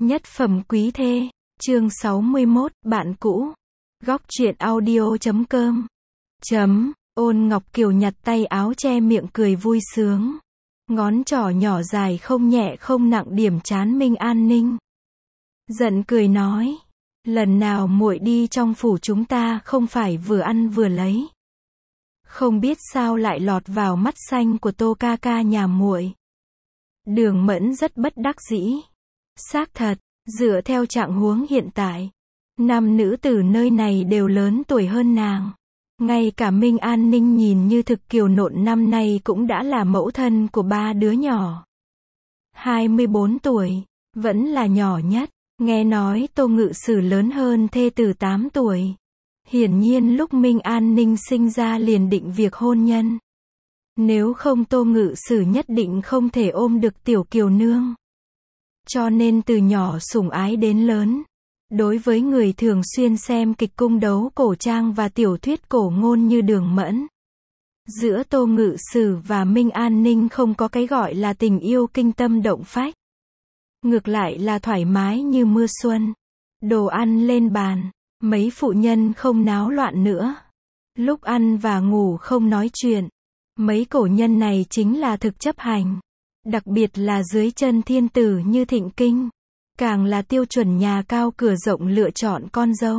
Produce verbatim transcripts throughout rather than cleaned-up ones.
Nhất phẩm quý thê, chương sáu mươi mốt, bạn cũ. Góc truyện audio chấm com. Chấm, Ôn Ngọc Kiều nhặt tay áo che miệng cười vui sướng. Ngón trỏ nhỏ dài không nhẹ không nặng điểm trán Minh An Ninh. Giận cười nói, lần nào muội đi trong phủ chúng ta không phải vừa ăn vừa lấy. Không biết sao lại lọt vào mắt xanh của Tô ca ca nhà muội. Đường Mẫn rất bất đắc dĩ. Xác thật, dựa theo trạng huống hiện tại, nam nữ tử nơi này đều lớn tuổi hơn nàng. Ngay cả Minh An Ninh nhìn như thực kiều nộn năm nay cũng đã là mẫu thân của ba đứa nhỏ. hai mươi bốn tuổi, vẫn là nhỏ nhất. Nghe nói Tô Ngự Sử lớn hơn thê tử tám tuổi. Hiển nhiên lúc Minh An Ninh sinh ra liền định việc hôn nhân. Nếu không Tô Ngự Sử nhất định không thể ôm được tiểu kiều nương. Cho nên từ nhỏ sủng ái đến lớn. Đối với người thường xuyên xem kịch cung đấu cổ trang và tiểu thuyết cổ ngôn như Đường Mẫn, giữa Tô Ngự Sử và Minh An Ninh không có cái gọi là tình yêu kinh tâm động phách. Ngược lại là thoải mái như mưa xuân. Đồ ăn lên bàn, mấy phụ nhân không náo loạn nữa. Lúc ăn và ngủ không nói chuyện. Mấy cổ nhân này chính là thực chấp hành. Đặc biệt là dưới chân thiên tử như Thịnh Kinh. Càng là tiêu chuẩn nhà cao cửa rộng lựa chọn con dâu.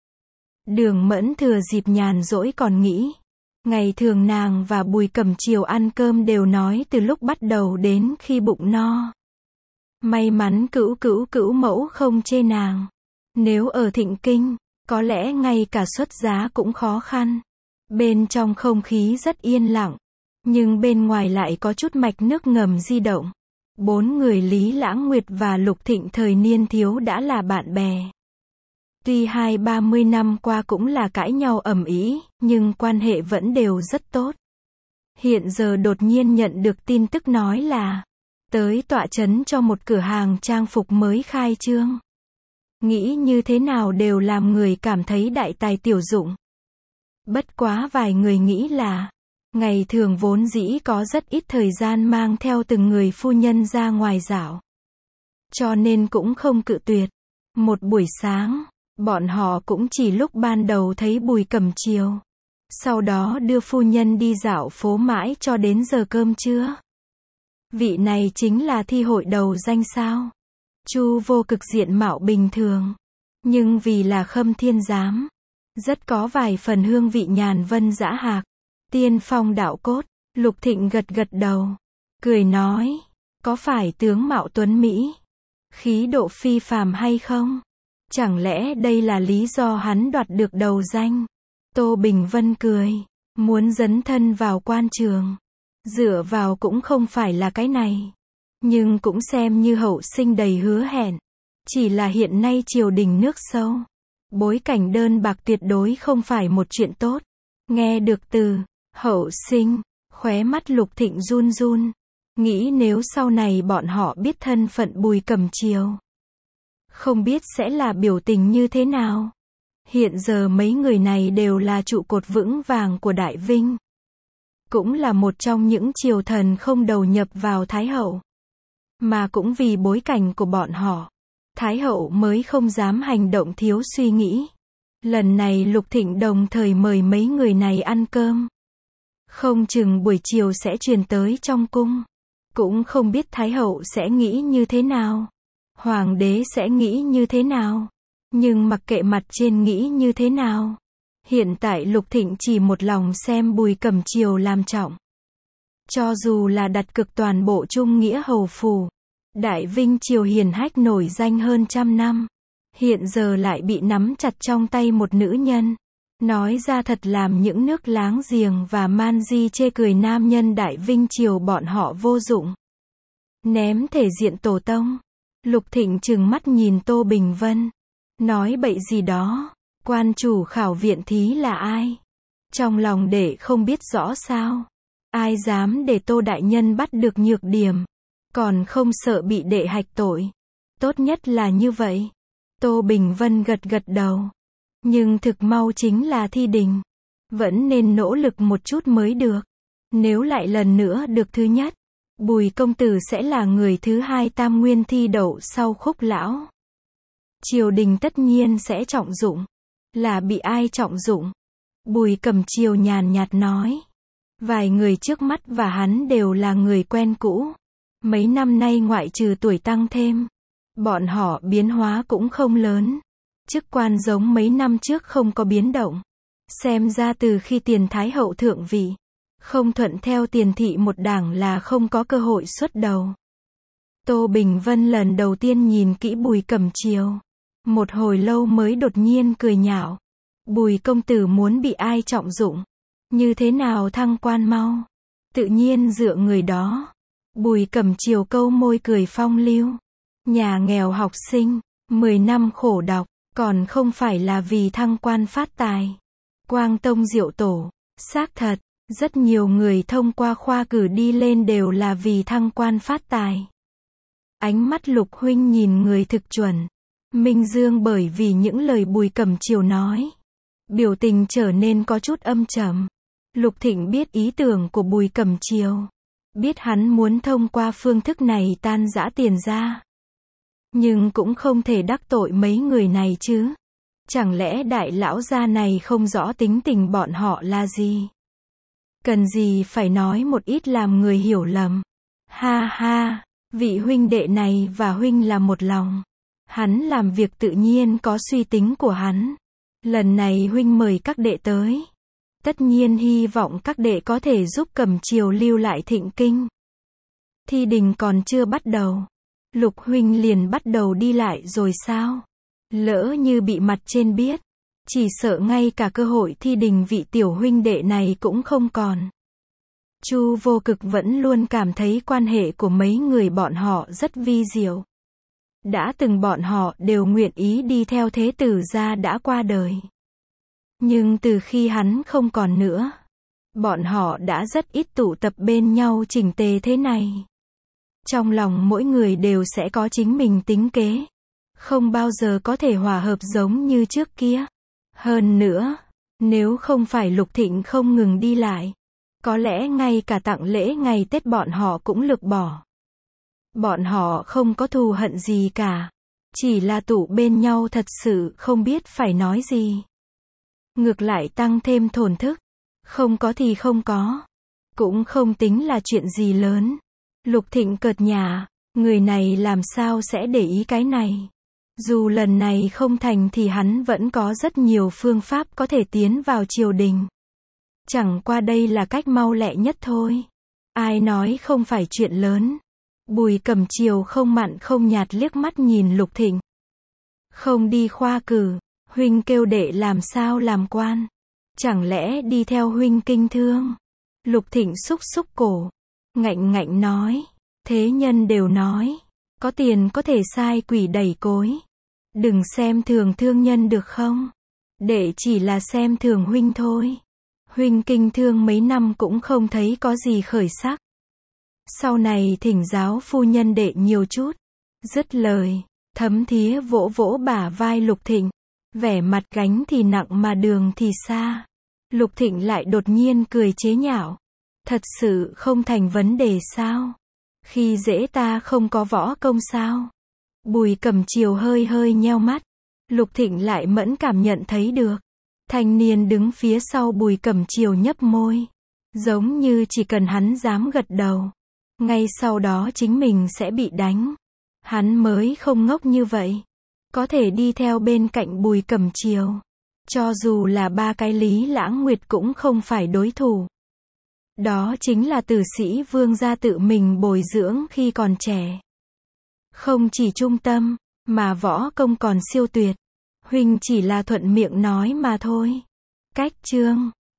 Đường Mẫn thừa dịp nhàn rỗi còn nghĩ. Ngày thường nàng và Bùi Cẩm Chiều ăn cơm đều nói từ lúc bắt đầu đến khi bụng no. May mắn cữu cữu cữu mẫu không chê nàng. Nếu ở Thịnh Kinh, có lẽ ngay cả xuất giá cũng khó khăn. Bên trong không khí rất yên lặng. Nhưng bên ngoài lại có chút mạch nước ngầm di động. Bốn người Lý Lãng Nguyệt và Lục Thịnh thời niên thiếu đã là bạn bè. Tuy hai ba mươi năm qua cũng là cãi nhau ầm ĩ, nhưng quan hệ vẫn đều rất tốt. Hiện giờ đột nhiên nhận được tin tức nói là tới tọa chấn cho một cửa hàng trang phục mới khai trương. Nghĩ như thế nào đều làm người cảm thấy đại tài tiểu dụng. Bất quá vài người nghĩ là ngày thường vốn dĩ có rất ít thời gian mang theo từng người phu nhân ra ngoài dạo. Cho nên cũng không cự tuyệt. Một buổi sáng, bọn họ cũng chỉ lúc ban đầu thấy Bùi Cẩm Chiều. Sau đó đưa phu nhân đi dạo phố mãi cho đến giờ cơm trưa. Vị này chính là thi hội đầu danh sao. Chu Vô Cực diện mạo bình thường. Nhưng vì là Khâm Thiên Giám, rất có vài phần hương vị nhàn vân dã hạc. Tiên phong đạo cốt. Lục Thịnh gật gật đầu. Cười nói. Có phải tướng mạo tuấn Mỹ, khí độ phi phàm hay không? Chẳng lẽ đây là lý do hắn đoạt được đầu danh? Tô Bình Vân cười. Muốn dấn thân vào quan trường. Dựa vào cũng không phải là cái này. Nhưng cũng xem như hậu sinh đầy hứa hẹn. Chỉ là hiện nay triều đình nước sâu. Bối cảnh đơn bạc tuyệt đối không phải một chuyện tốt. Nghe được từ hậu sinh, khóe mắt Lục Thịnh run run. Nghĩ nếu sau này bọn họ biết thân phận Bùi Cẩm Chiều, không biết sẽ là biểu tình như thế nào. Hiện giờ mấy người này đều là trụ cột vững vàng của Đại Vinh. Cũng là một trong những triều thần không đầu nhập vào Thái Hậu. Mà cũng vì bối cảnh của bọn họ, Thái Hậu mới không dám hành động thiếu suy nghĩ. Lần này Lục Thịnh đồng thời mời mấy người này ăn cơm. Không chừng buổi chiều sẽ truyền tới trong cung. Cũng không biết Thái Hậu sẽ nghĩ như thế nào. Hoàng đế sẽ nghĩ như thế nào. Nhưng mặc kệ mặt trên nghĩ như thế nào. Hiện tại Lục Thịnh chỉ một lòng xem Bùi Cẩm Chiều làm trọng. Cho dù là đặt cực toàn bộ trung nghĩa hầu phủ. Đại Vinh triều hiền hách nổi danh hơn trăm năm. Hiện giờ lại bị nắm chặt trong tay một nữ nhân. Nói ra thật làm những nước láng giềng và man di chê cười nam nhân Đại Vinh triều bọn họ vô dụng. Ném thể diện tổ tông. Lục Thịnh trừng mắt nhìn Tô Bình Vân. Nói bậy gì đó. Quan chủ khảo viện thí là ai? Trong lòng đệ không biết rõ sao. Ai dám để Tô đại nhân bắt được nhược điểm. Còn không sợ bị đệ hạch tội. Tốt nhất là như vậy. Tô Bình Vân gật gật đầu. Nhưng thực mau chính là thi đình. Vẫn nên nỗ lực một chút mới được. Nếu lại lần nữa được thứ nhất, Bùi công tử sẽ là người thứ hai tam nguyên thi đậu sau Khúc lão. triều đình tất nhiên sẽ trọng dụng. Là bị ai trọng dụng? Bùi Cẩm Chiêu nhàn nhạt nói. Vài người trước mắt và hắn đều là người quen cũ. Mấy năm nay ngoại trừ tuổi tăng thêm, bọn họ biến hóa cũng không lớn. Chức quan giống mấy năm trước không có biến động. Xem ra từ khi Tiền Thái Hậu thượng vị, không thuận theo Tiền thị một đảng là không có cơ hội xuất đầu. Tô Bình Vân lần đầu tiên nhìn kỹ Bùi Cẩm Chiêu. Một hồi lâu mới đột nhiên cười nhạo. Bùi công tử muốn bị ai trọng dụng? Như thế nào thăng quan mau? Tự nhiên dựa người đó. Bùi Cẩm Chiêu câu môi cười phong lưu. Nhà nghèo học sinh, mười năm khổ đọc, còn không phải là vì thăng quan phát tài. Quang tông diệu tổ, xác thật, rất nhiều người thông qua khoa cử đi lên đều là vì thăng quan phát tài. Ánh mắt Lục huynh nhìn người thực chuẩn. Minh Dương bởi vì những lời Bùi Cẩm Chiêu nói, biểu tình trở nên có chút âm trầm. Lục Thịnh biết ý tưởng của Bùi Cẩm Chiêu, biết hắn muốn thông qua phương thức này tan rã Tiền gia. Nhưng cũng không thể đắc tội mấy người này chứ. Chẳng lẽ đại lão gia này không rõ tính tình bọn họ là gì? Cần gì phải nói một ít làm người hiểu lầm. Ha ha, vị huynh đệ này và huynh là một lòng. Hắn làm việc tự nhiên có suy tính của hắn. Lần này huynh mời các đệ tới, tất nhiên hy vọng các đệ có thể giúp Cẩm Chiêu lưu lại Thịnh Kinh. Thi đình còn chưa bắt đầu, Lục huynh liền bắt đầu đi lại rồi sao? Lỡ như bị mặt trên biết, chỉ sợ ngay cả cơ hội thi đình vị tiểu huynh đệ này cũng không còn. Chu Vô Cực vẫn luôn cảm thấy quan hệ của mấy người bọn họ rất vi diệu. Đã từng bọn họ đều nguyện ý đi theo thế tử gia đã qua đời. Nhưng từ khi hắn không còn nữa, bọn họ đã rất ít tụ tập bên nhau chỉnh tề thế này. Trong lòng mỗi người đều sẽ có chính mình tính kế, không bao giờ có thể hòa hợp giống như trước kia. Hơn nữa, nếu không phải Lục Thịnh không ngừng đi lại, có lẽ ngay cả tặng lễ ngày Tết bọn họ cũng lược bỏ. Bọn họ không có thù hận gì cả, chỉ là tụ bên nhau thật sự không biết phải nói gì. Ngược lại tăng thêm thổn thức, không có thì không có, cũng không tính là chuyện gì lớn. Lục Thịnh cợt nhả, người này làm sao sẽ để ý cái này. Dù lần này không thành thì hắn vẫn có rất nhiều phương pháp có thể tiến vào triều đình. Chẳng qua đây là cách mau lẹ nhất thôi. Ai nói không phải chuyện lớn. Bùi Cẩm Chiêu không mặn không nhạt liếc mắt nhìn Lục Thịnh. Không đi khoa cử, huynh kêu đệ làm sao làm quan? Chẳng lẽ đi theo huynh kinh thương? Lục Thịnh xúc xúc cổ, ngạnh ngạnh nói, thế nhân đều nói, có tiền có thể sai quỷ đẩy cối. Đừng xem thường thương nhân được không? Đệ chỉ là xem thường huynh thôi. Huynh kinh thương mấy năm cũng không thấy có gì khởi sắc. Sau này thỉnh giáo phu nhân đệ nhiều chút. Dứt lời, Thấm Thía vỗ vỗ bả vai Lục Thịnh, vẻ mặt gánh thì nặng mà đường thì xa. Lục Thịnh lại đột nhiên cười chế nhạo. Thật sự không thành vấn đề sao? Khi dễ ta không có võ công sao? Bùi Cẩm Chiêu hơi hơi nheo mắt. Lục Thịnh lại mẫn cảm nhận thấy được. Thanh niên đứng phía sau Bùi Cẩm Chiêu nhấp môi. Giống như chỉ cần hắn dám gật đầu, ngay sau đó chính mình sẽ bị đánh. Hắn mới không ngốc như vậy. Có thể đi theo bên cạnh Bùi Cẩm Chiêu. Cho dù là ba cái Lý Lãng Nguyệt cũng không phải đối thủ. Đó chính là tử sĩ vương gia tự mình bồi dưỡng khi còn trẻ. Không chỉ trung tâm, mà võ công còn siêu tuyệt. Huynh chỉ là thuận miệng nói mà thôi. Cách chương